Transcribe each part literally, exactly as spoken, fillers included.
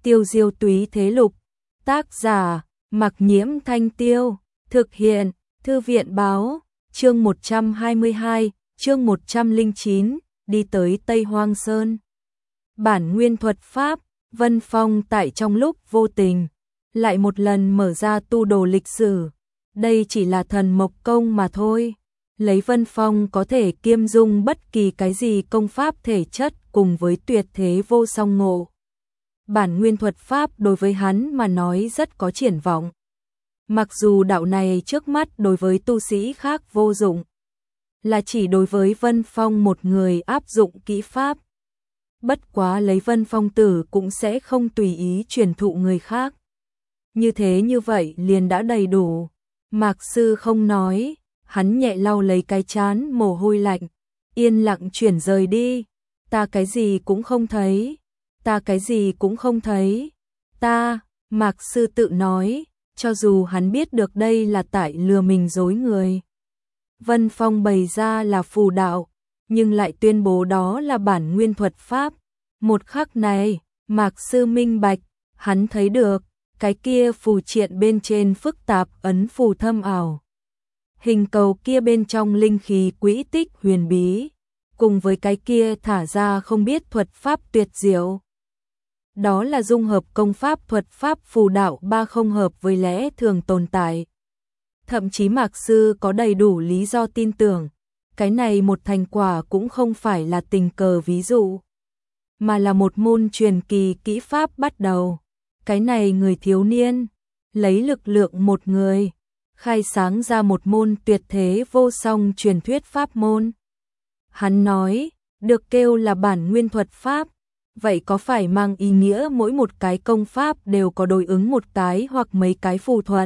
Tiêu diêu túy thế lục, tác giả, Mặc Nhiễm Thanh Tiêu, thực hiện, Thư viện báo, chương một trăm hai mươi hai, chương một trăm lẻ chín, đi tới Tây Hoang Sơn. Bản nguyên thuật pháp, Vân Phong tại trong lúc vô tình, lại một lần mở ra tu đồ lịch sử. Đây chỉ là thần mộc công mà thôi. Lấy Vân Phong có thể kiêm dung bất kỳ cái gì công pháp thể chất cùng với tuyệt thế vô song ngộ. Bản nguyên thuật pháp đối với hắn mà nói rất có triển vọng. Mặc dù đạo này trước mắt đối với tu sĩ khác vô dụng, là chỉ đối với Vân Phong một người áp dụng kỹ pháp. Bất quá lấy Vân Phong tử cũng sẽ không tùy ý truyền thụ người khác. Như thế như vậy liền đã đầy đủ. Mạc sư không nói, hắn nhẹ lau lấy cái trán mồ hôi lạnh, yên lặng chuyển rời đi. Ta cái gì cũng không thấy, ta cái gì cũng không thấy. Ta, Mạc sư tự nói, cho dù hắn biết được đây là tại lừa mình dối người. Vân Phong bày ra là phù đạo, nhưng lại tuyên bố đó là bản nguyên thuật pháp. Một khắc này, Mạc sư minh bạch, hắn thấy được, cái kia phù triện bên trên phức tạp ấn phù thâm ảo. Hình cầu kia bên trong linh khí quỹ tích huyền bí, cùng với cái kia thả ra không biết thuật pháp tuyệt diệu. Đó là dung hợp công pháp thuật pháp phù đạo ba không hợp với lẽ thường tồn tại. Thậm chí Mạc sư có đầy đủ lý do tin tưởng, cái này một thành quả cũng không phải là tình cờ ví dụ, mà là một môn truyền kỳ kỹ pháp bắt đầu. Cái này người thiếu niên, lấy lực lượng một người, khai sáng ra một môn tuyệt thế vô song truyền thuyết pháp môn. Hắn nói, được kêu là bản nguyên thuật pháp, vậy có phải mang ý nghĩa mỗi một cái công pháp đều có đối ứng một cái hoặc mấy cái phù thuật?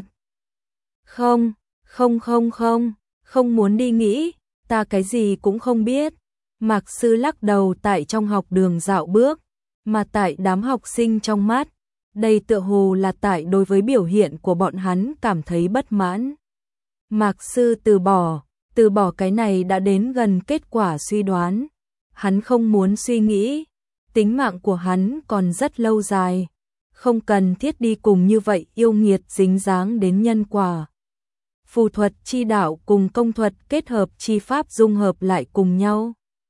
Không, không không không, không muốn đi nghĩ, ta cái gì cũng không biết. Mạc sư lắc đầu tại trong học đường dạo bước, mà tại đám học sinh trong mắt, đây tựa hồ là tại đối với biểu hiện của bọn hắn cảm thấy bất mãn. Mạc sư từ bỏ, từ bỏ cái này đã đến gần kết quả suy đoán. Hắn không muốn suy nghĩ, tính mạng của hắn còn rất lâu dài, không cần thiết đi cùng như vậy yêu nghiệt dính dáng đến nhân quả. Phù thuật chi đạo cùng công thuật kết hợp chi pháp dung hợp lại cùng nhau.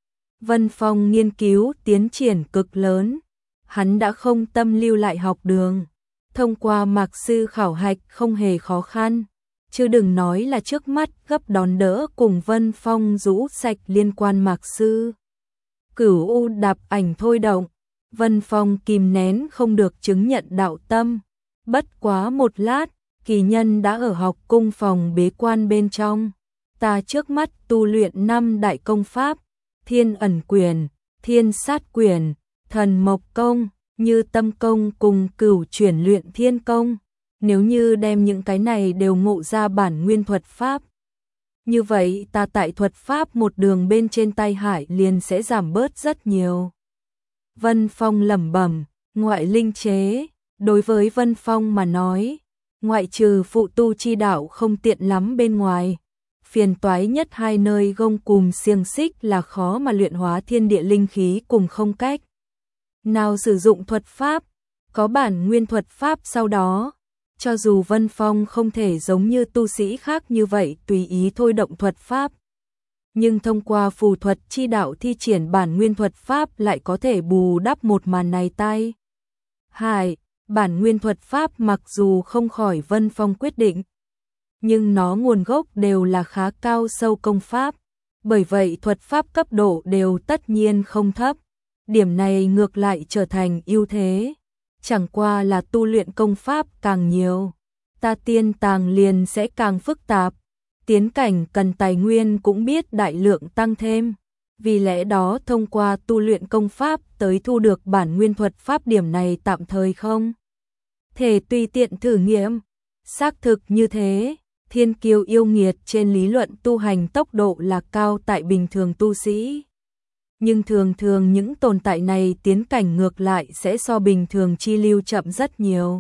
Vân Phong nghiên cứu tiến triển cực lớn. Hắn đã không tâm lưu lại học đường, thông qua Mạc sư khảo hạch không hề khó khăn, chứ đừng nói là trước mắt gấp đón đỡ cùng Vân Phong rũ sạch liên quan Mạc sư. Cửu U đạp ảnh thôi động, Vân Phong kìm nén không được chứng nhận đạo tâm. Bất quá một lát, kỳ nhân đã ở học cung phòng bế quan bên trong. Ta trước mắt tu luyện năm đại công pháp, Thiên ẩn quyền, Thiên sát quyền, Thần mộc công, Như tâm công cùng Cửu chuyển luyện thiên công. Nếu như đem những cái này đều ngộ ra bản nguyên thuật pháp, như vậy ta tại thuật pháp một đường bên trên tay hải liền sẽ giảm bớt rất nhiều. Vân Phong lẩm bẩm, ngoại linh chế, đối với Vân Phong mà nói, ngoại trừ phụ tu chi đạo không tiện lắm bên ngoài, phiền toái nhất hai nơi gông cùm xiềng xích là khó mà luyện hóa thiên địa linh khí cùng không cách nào sử dụng thuật pháp, có bản nguyên thuật pháp sau đó. Cho dù Vân Phong không thể giống như tu sĩ khác như vậy tùy ý thôi động thuật pháp, nhưng thông qua phù thuật chi đạo thi triển bản nguyên thuật pháp lại có thể bù đắp một màn này tay. Hai, bản nguyên thuật pháp mặc dù không khỏi Vân Phong quyết định, nhưng nó nguồn gốc đều là khá cao sâu công pháp, bởi vậy thuật pháp cấp độ đều tất nhiên không thấp. Điểm này ngược lại trở thành ưu thế. Chẳng qua là tu luyện công pháp càng nhiều, ta tiên tàng liền sẽ càng phức tạp, tiến cảnh cần tài nguyên cũng biết đại lượng tăng thêm. Vì lẽ đó thông qua tu luyện công pháp tới thu được bản nguyên thuật pháp điểm này tạm thời không thể tùy tiện thử nghiệm. Xác thực như thế, thiên kiêu yêu nghiệt trên lý luận tu hành tốc độ là cao tại bình thường tu sĩ. Nhưng thường thường những tồn tại này tiến cảnh ngược lại sẽ so bình thường chi lưu chậm rất nhiều.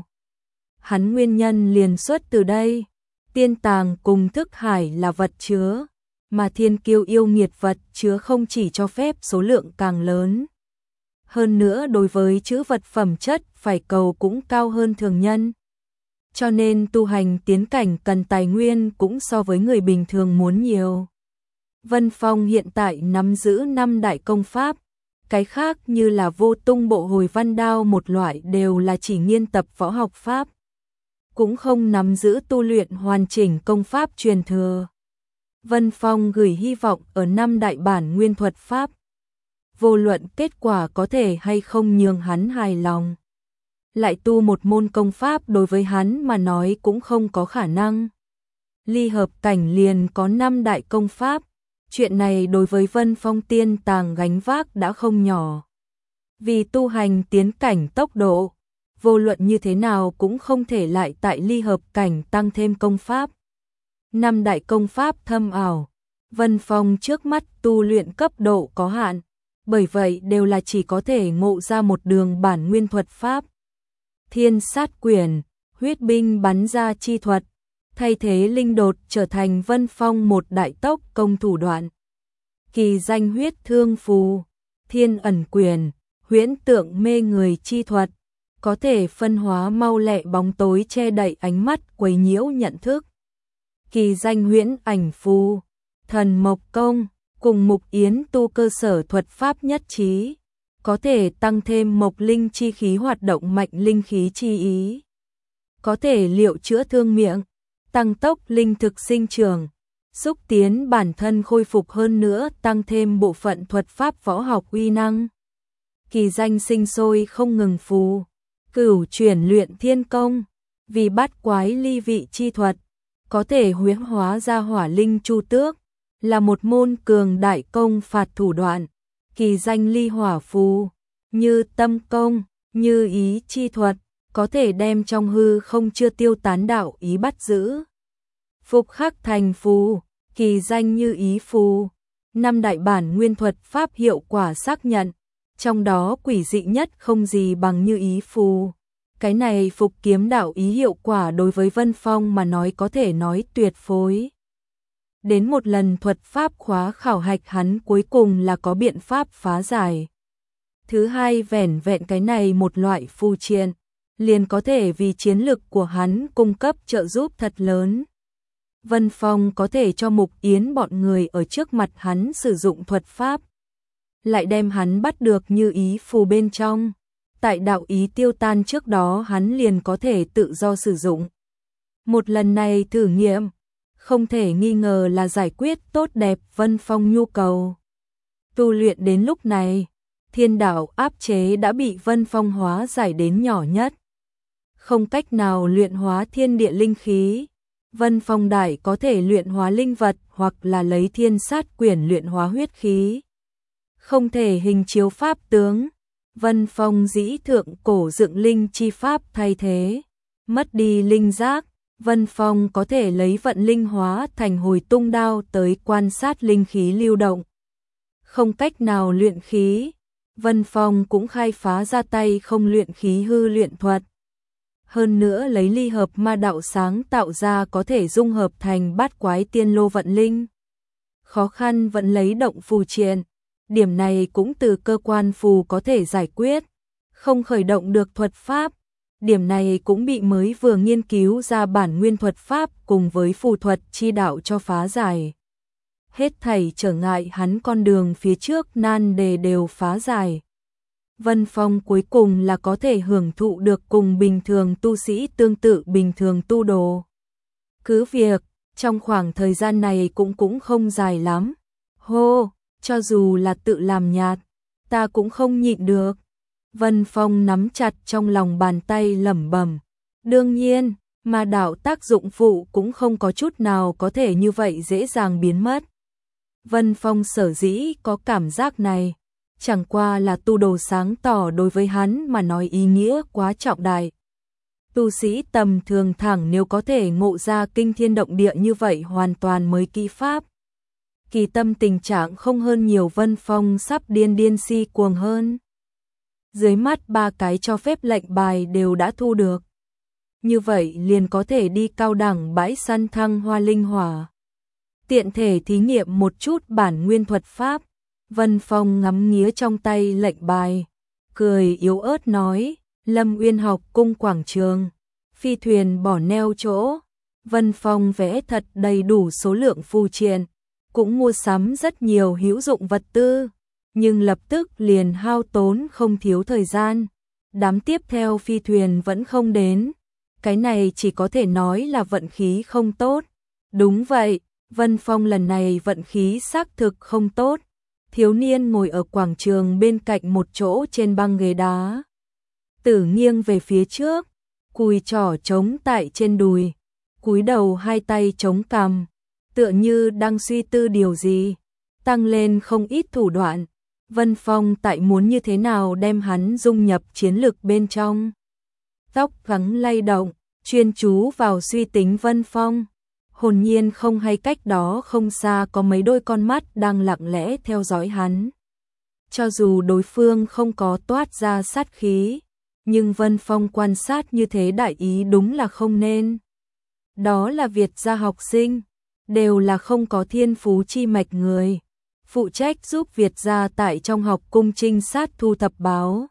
Hắn nguyên nhân liền xuất từ đây, tiên tàng cùng thức hải là vật chứa, mà thiên kiêu yêu nghiệt vật chứa không chỉ cho phép số lượng càng lớn Hơn nữa đối với chữ vật phẩm chất phải cầu cũng cao hơn thường nhân. Cho nên tu hành tiến cảnh cần tài nguyên cũng so với người bình thường muốn nhiều. Vân Phong hiện tại nắm giữ năm đại công pháp, cái khác như là vô tung bộ hồi văn đao một loại đều là chỉ nghiên tập võ học pháp. Cũng không nắm giữ tu luyện hoàn chỉnh công pháp truyền thừa. Vân Phong gửi hy vọng ở năm đại bản nguyên thuật pháp. Vô luận kết quả có thể hay không nhường hắn hài lòng. Lại tu một môn công pháp đối với hắn mà nói cũng không có khả năng. Ly hợp cảnh liền có năm đại công pháp. Chuyện này đối với Vân Phong tiên tàng gánh vác đã không nhỏ. Vì tu hành tiến cảnh tốc độ, vô luận như thế nào cũng không thể lại tại ly hợp cảnh tăng thêm công pháp. Năm đại công pháp thâm ảo, Vân Phong trước mắt tu luyện cấp độ có hạn, bởi vậy đều là chỉ có thể ngộ ra một đường bản nguyên thuật pháp. Thiên sát quyển, huyết binh bắn ra chi thuật, thay thế linh đột trở thành Vân Phong một đại tốc công thủ đoạn. Kỳ danh huyết thương phù, thiên ẩn quyền, huyễn tượng mê người chi thuật, có thể phân hóa mau lẹ bóng tối che đậy ánh mắt quấy nhiễu nhận thức. Kỳ danh huyễn ảnh phù, thần mộc công, cùng mục yến tu cơ sở thuật pháp nhất trí, có thể tăng thêm mộc linh chi khí hoạt động mạnh linh khí chi ý. Có thể liệu chữa thương miệng, tăng tốc linh thực sinh trưởng, xúc tiến bản thân khôi phục hơn nữa tăng thêm bộ phận thuật pháp võ học uy năng. Kỳ danh sinh sôi không ngừng phù, cửu chuyển luyện thiên công, vì bát quái ly vị chi thuật, có thể huyễn hóa ra hỏa linh chu tước, là một môn cường đại công phạt thủ đoạn. Kỳ danh ly hỏa phù, như tâm công, như ý chi thuật, có thể đem trong hư không chưa tiêu tán đạo ý bắt giữ. Phục khắc thành phù, kỳ danh như ý phù, năm đại bản nguyên thuật pháp hiệu quả xác nhận, trong đó quỷ dị nhất không gì bằng như ý phù. Cái này phục kiếm đạo ý hiệu quả đối với Vân Phong mà nói có thể nói tuyệt phối. Đến một lần thuật pháp khóa khảo hạch hắn cuối cùng là có biện pháp phá giải. Thứ hai vẻn vẹn cái này một loại phù triện, liền có thể vì chiến lực của hắn cung cấp trợ giúp thật lớn. Vân Phong có thể cho Mục Yến bọn người ở trước mặt hắn sử dụng thuật pháp, lại đem hắn bắt được như ý phù bên trong. Tại đạo ý tiêu tan trước đó hắn liền có thể tự do sử dụng. Một lần này thử nghiệm, không thể nghi ngờ là giải quyết tốt đẹp Vân Phong nhu cầu. Tu luyện đến lúc này, thiên đạo áp chế đã bị Vân Phong hóa giải đến nhỏ nhất. Không cách nào luyện hóa thiên địa linh khí, Vân Phong đại có thể luyện hóa linh vật hoặc là lấy thiên sát quyển luyện hóa huyết khí. Không thể hình chiếu pháp tướng, Vân Phong dĩ thượng cổ dựng linh chi pháp thay thế. Mất đi linh giác, Vân Phong có thể lấy vận linh hóa thành hồi tung đao tới quan sát linh khí lưu động. Không cách nào luyện khí, Vân Phong cũng khai phá ra tay không luyện khí hư luyện thuật. Hơn nữa lấy ly hợp ma đạo sáng tạo ra có thể dung hợp thành bát quái tiên lô vận linh. Khó khăn vẫn lấy động phù triện, điểm này cũng từ cơ quan phù có thể giải quyết. Không khởi động được thuật pháp, điểm này cũng bị mới vừa nghiên cứu ra bản nguyên thuật pháp cùng với phù thuật chi đạo cho phá giải. Hết thảy trở ngại hắn con đường phía trước nan đề đều phá giải. Vân Phong cuối cùng là có thể hưởng thụ được cùng bình thường tu sĩ tương tự bình thường tu đồ. Cứ việc, trong khoảng thời gian này cũng cũng không dài lắm. Hô, cho dù là tự làm nhạt, ta cũng không nhịn được. Vân Phong nắm chặt trong lòng bàn tay lẩm bẩm. Đương nhiên, ma đạo tác dụng phụ cũng không có chút nào có thể như vậy dễ dàng biến mất. Vân Phong sở dĩ có cảm giác này, chẳng qua là tu đồ sáng tỏ đối với hắn mà nói ý nghĩa quá trọng đại. Tu sĩ tầm thường thẳng nếu có thể ngộ ra kinh thiên động địa như vậy hoàn toàn mới kỹ pháp. Kỳ tâm tình trạng không hơn nhiều. Vân Phong sắp điên điên si cuồng hơn. Dưới mắt ba cái cho phép lệnh bài đều đã thu được. Như vậy liền có thể đi cao đẳng bãi săn thăng hoa linh hỏa. Tiện thể thí nghiệm một chút bản nguyên thuật pháp. Vân Phong ngắm nghía trong tay lệnh bài, cười yếu ớt nói, Lâm Uyên học cung quảng trường, phi thuyền bỏ neo chỗ. Vân Phong vẽ thật đầy đủ số lượng phù triện, cũng mua sắm rất nhiều hữu dụng vật tư, nhưng lập tức liền hao tốn không thiếu thời gian. Đám tiếp theo phi thuyền vẫn không đến, cái này chỉ có thể nói là vận khí không tốt. Đúng vậy, Vân Phong lần này vận khí xác thực không tốt. Thiếu niên ngồi ở quảng trường bên cạnh một chỗ trên băng ghế đá, Tử nghiêng về phía trước, cùi trỏ chống tại trên đùi, cúi đầu hai tay chống cằm, tựa như đang suy tư điều gì, tăng lên không ít thủ đoạn. Vân Phong tại muốn như thế nào đem hắn dung nhập chiến lực bên trong. Tóc gắng lay động, chuyên chú vào suy tính Vân Phong. Hồn nhiên không hay cách đó không xa có mấy đôi con mắt đang lặng lẽ theo dõi hắn. Cho dù đối phương không có toát ra sát khí, nhưng Vân Phong quan sát như thế đại ý đúng là không nên. Đó là Việt gia học sinh, đều là không có thiên phú chi mạch người, phụ trách giúp Việt gia tại trong học cung trinh sát thu thập báo.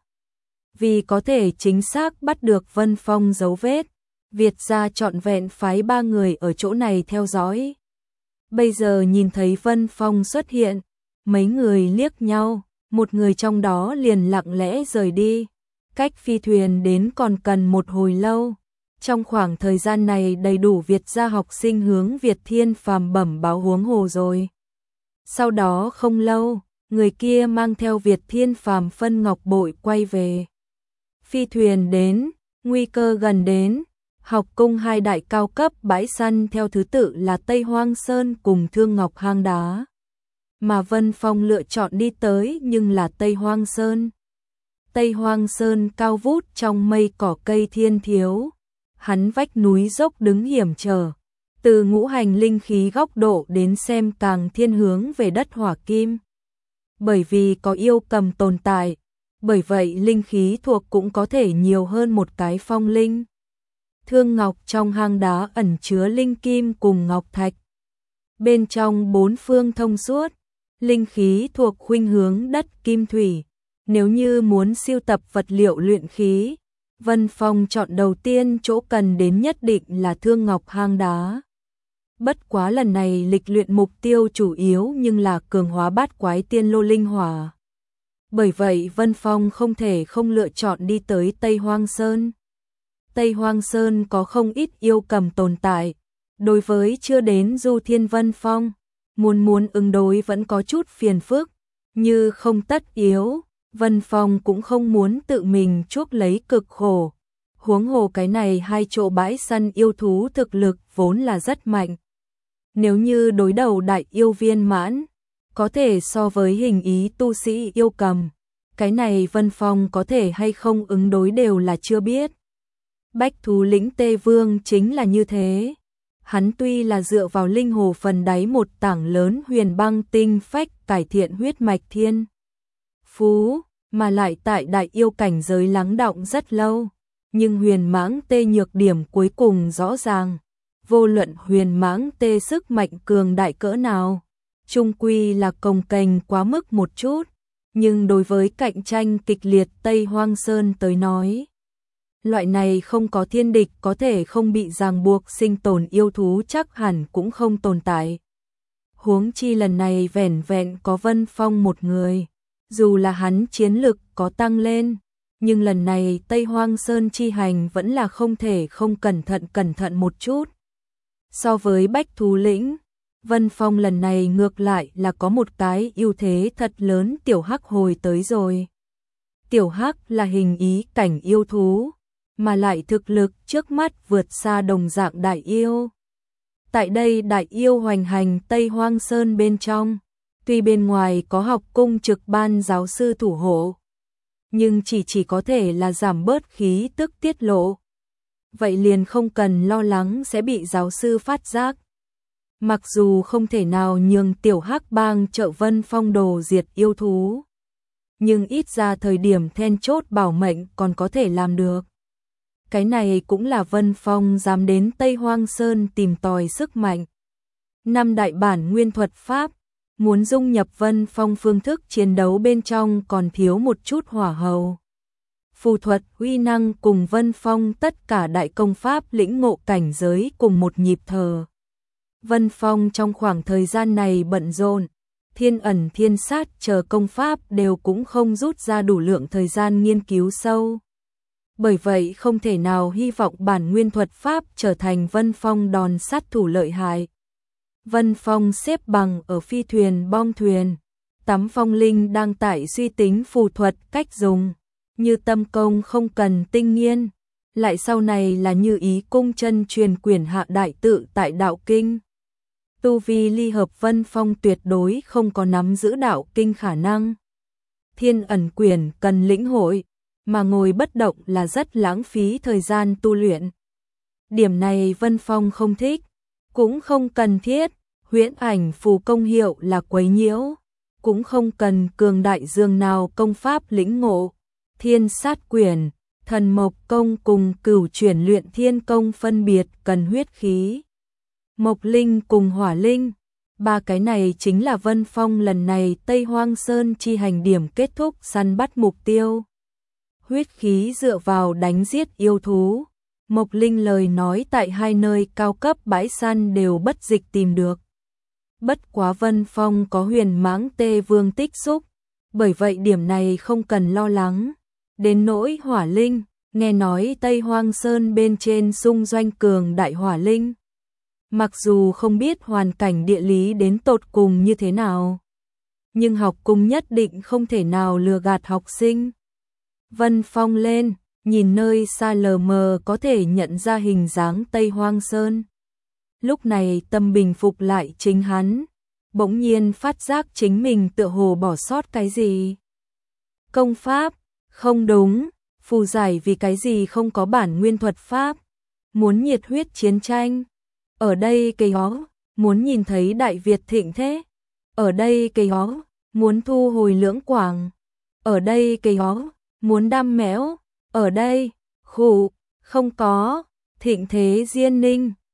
Vì có thể chính xác bắt được Vân Phong dấu vết, Việt gia trọn vẹn phái ba người ở chỗ này theo dõi. Bây giờ nhìn thấy Vân Phong xuất hiện, mấy người liếc nhau, một người trong đó liền lặng lẽ rời đi. Cách phi thuyền đến còn cần một hồi lâu. Trong khoảng thời gian này đầy đủ Việt gia học sinh hướng Việt Thiên Phàm bẩm báo huống hồ rồi. Sau đó không lâu, người kia mang theo Việt Thiên Phàm phân ngọc bội quay về. Phi thuyền đến, nguy cơ gần đến. Học cung hai đại cao cấp bãi săn theo thứ tự là Tây Hoang Sơn cùng Thương Ngọc Hang Đá. Mà Vân Phong lựa chọn đi tới nhưng là Tây Hoang Sơn. Tây Hoang Sơn cao vút trong mây cỏ cây thiên thiếu. Hắn vách núi dốc đứng hiểm trở. Từ ngũ hành linh khí góc độ đến xem càng thiên hướng về đất hỏa kim. Bởi vì có yêu cầm tồn tại, bởi vậy linh khí thuộc cũng có thể nhiều hơn một cái phong linh. Thương ngọc trong hang đá ẩn chứa linh kim cùng ngọc thạch. Bên trong bốn phương thông suốt, linh khí thuộc khuynh hướng đất kim thủy. Nếu như muốn siêu tập vật liệu luyện khí, Vân Phong chọn đầu tiên chỗ cần đến nhất định là Thương Ngọc hang đá. Bất quá lần này lịch luyện mục tiêu chủ yếu nhưng là cường hóa bát quái tiên lô linh hỏa. Bởi vậy Vân Phong không thể không lựa chọn đi tới Tây Hoang Sơn. Tây Hoang Sơn có không ít yêu cầm tồn tại. Đối với chưa đến Du Thiên Vân Phong, muốn muốn ứng đối vẫn có chút phiền phức, như không tất yếu. Vân Phong cũng không muốn tự mình chuốc lấy cực khổ. Huống hồ cái này hai chỗ bãi săn yêu thú thực lực vốn là rất mạnh. Nếu như đối đầu đại yêu viên mãn, có thể so với hình ý tu sĩ yêu cầm. Cái này Vân Phong có thể hay không ứng đối đều là chưa biết. Bách thú lĩnh Tê Vương chính là như thế. Hắn tuy là dựa vào linh hồ phần đáy một tảng lớn huyền băng tinh phách cải thiện huyết mạch thiên phú, mà lại tại đại yêu cảnh giới lắng đọng rất lâu. Nhưng huyền mãng tê nhược điểm cuối cùng rõ ràng. Vô luận huyền mãng tê sức mạnh cường đại cỡ nào, chung quy là cồng kềnh quá mức một chút. Nhưng đối với cạnh tranh kịch liệt Tây Hoang Sơn tới nói, loại này không có thiên địch có thể không bị ràng buộc sinh tồn yêu thú chắc hẳn cũng không tồn tại. Huống chi lần này vẻn vẹn có Vân Phong một người, dù là hắn chiến lực có tăng lên, nhưng lần này Tây Hoang Sơn chi hành vẫn là không thể không cẩn thận cẩn thận một chút. So với Bách Thú Lĩnh, Vân Phong lần này ngược lại là có một cái ưu thế thật lớn. Tiểu Hắc hồi tới rồi. Tiểu Hắc là hình ý cảnh yêu thú, mà lại thực lực trước mắt vượt xa đồng dạng đại yêu. Tại đây đại yêu hoành hành Tây Hoang Sơn bên trong, tuy bên ngoài có học cung trực ban giáo sư thủ hộ, nhưng chỉ chỉ có thể là giảm bớt khí tức tiết lộ. Vậy liền không cần lo lắng sẽ bị giáo sư phát giác. Mặc dù không thể nào nhường Tiểu Hắc bang trợ Vân Phong đồ diệt yêu thú, nhưng ít ra thời điểm then chốt bảo mệnh còn có thể làm được. Cái này cũng là Vân Phong dám đến Tây Hoang Sơn tìm tòi sức mạnh. Năm đại bản nguyên thuật pháp, muốn dung nhập Vân Phong phương thức chiến đấu bên trong còn thiếu một chút hỏa hầu. phù thuật, uy năng cùng Vân Phong tất cả đại công pháp lĩnh ngộ cảnh giới cùng một nhịp thở. Vân Phong trong khoảng thời gian này bận rộn, thiên ẩn thiên sát chờ công pháp đều cũng không rút ra đủ lượng thời gian nghiên cứu sâu. Bởi vậy không thể nào hy vọng bản nguyên thuật pháp trở thành Vân Phong đòn sát thủ lợi hại. Vân Phong xếp bằng ở phi thuyền bong thuyền, Tắm Phong Linh đang tại suy tính phù thuật cách dùng, Như Tâm Công không cần tinh nghiên, lại sau này là Như Ý cung chân truyền quyển hạ đại tự tại đạo kinh. Tu vi ly hợp Vân Phong tuyệt đối không có nắm giữ đạo kinh khả năng. Thiên ẩn quyển cần lĩnh hội, mà ngồi bất động là rất lãng phí thời gian tu luyện. Điểm này Vân Phong không thích, cũng không cần thiết. Huyễn ảnh phù công hiệu là quấy nhiễu, cũng không cần cường đại dương nào công pháp lĩnh ngộ. Thiên sát quyển, thần mộc công cùng cửu chuyển luyện thiên công phân biệt cần huyết khí, mộc linh cùng hỏa linh. Ba cái này chính là Vân Phong lần này Tây Hoang Sơn chi hành điểm kết thúc săn bắt mục tiêu. Huyết khí dựa vào đánh giết yêu thú, mộc linh lời nói tại hai nơi cao cấp bãi săn đều bất dịch tìm được. Bất quá Vân Phong có huyền mãng tê vương tích xúc, bởi vậy điểm này không cần lo lắng. Đến nỗi hỏa linh, nghe nói Tây Hoang Sơn bên trên xung doanh cường đại hỏa linh. Mặc dù không biết hoàn cảnh địa lý đến tột cùng như thế nào, nhưng học cung nhất định không thể nào lừa gạt học sinh. Vân Phong lên, nhìn nơi xa lờ mờ có thể nhận ra hình dáng Tây Hoang Sơn. Lúc này tâm bình phục lại chính hắn, bỗng nhiên phát giác chính mình tựa hồ bỏ sót cái gì. Công pháp, không đúng, phù giải vì cái gì không có bản nguyên thuật pháp, muốn nhiệt huyết chiến tranh. Ở đây cây hó, muốn nhìn thấy Đại Việt thịnh thế. Ở đây cây hó, muốn thu hồi lưỡng quảng. Ở đây cây hó, muốn đam mẽo. Ở đây, khủ, không có, thịnh thế diên ninh.